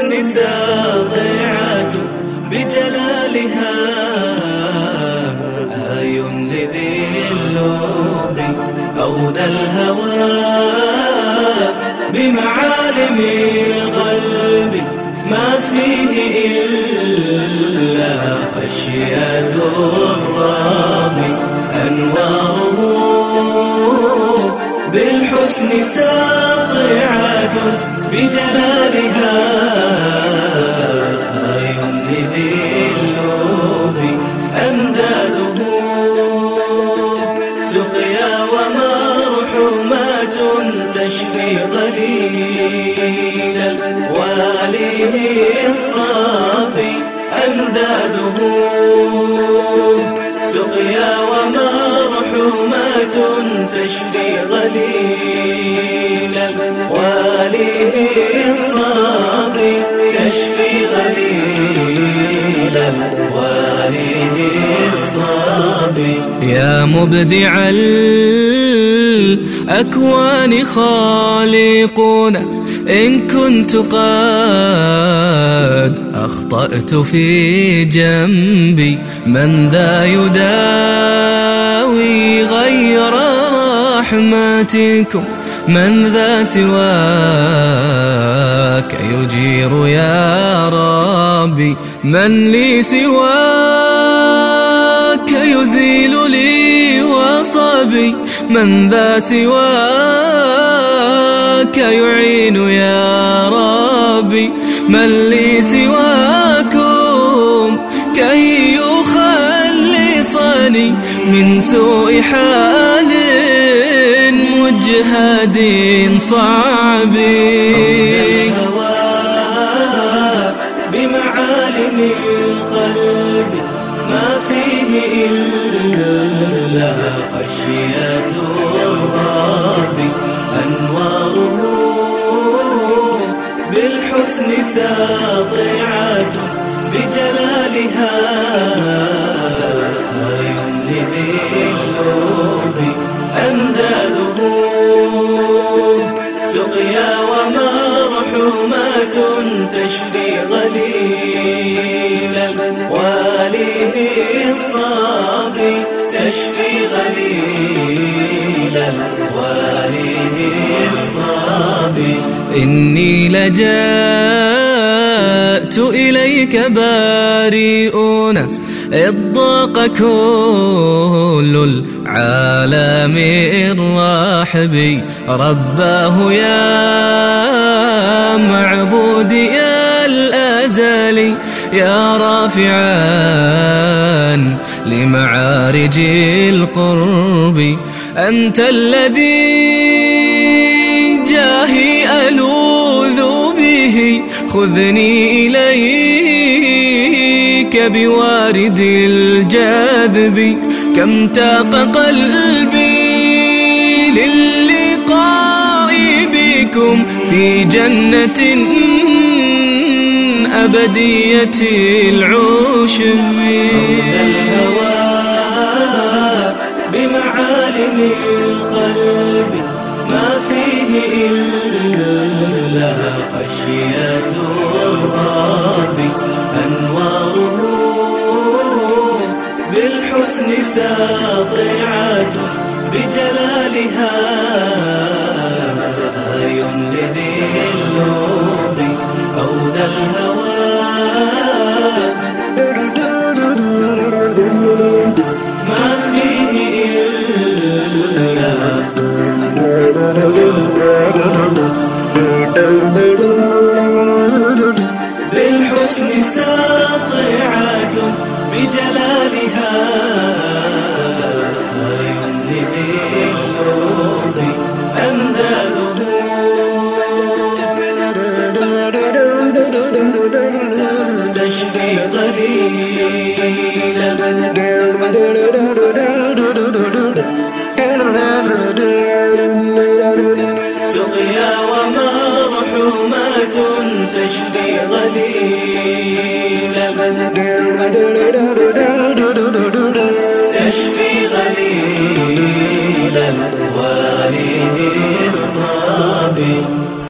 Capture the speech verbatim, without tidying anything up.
بالحسن ساطعة بجلالها آي لذي اللب أودى الهوى بمعالم القلب ما فيه إلا خشية الرب أنواره بالحسن ساطعة بجلالها آي لذي اللب أمداده سقيا ومرحومات تشفي غليلا واليه الصبي أمداده سقيا ومرحومات تشفي غليلا واليه الصبي تشفي غليلا واليه الصبي. يا مبدع الأكوان خالقنا إن كنت قد أخطأت في جنبي من ذا يداوي غير رحمتكم من ذا سواك يجير يا ربي من لي سواك يزيل لي وصبي من ذا سواك يعين يا ربي من لي سواكم كي يخلصني من سوء حال مجهد صعب. بمعالم القلب ما فيه إلا خشية الرب أنواره بالحسن ساطعة بجلالها آي لذي اللب أمداده سقيا ومرحومات تشفي غليلا واليه الصبي تشفي غليلا واليه الصبي. إني لجأت إليك بارئون إذ ضاق كل العالم الرحب رباه يا معبودي يا الأزلي يا رافعا لمعارج القرب أنت الذي جاهي ألوذ به خذني إليك بوارد الجاذب كم تاق قلبي للقاء بكم في جنة أبدية العشب. الهوى بمعالم القلب ما فيه إلا خشية الرب أنواره بالحسن ساطعة بجلالها آي لذي اللب أودى الهوى ما فيه إلا بالحسن ساطعة بجلالها آي لذي اللب أمداده تشفي غليلا سقيا ومرحومات تشفي غليلا تشفي غليلا واليه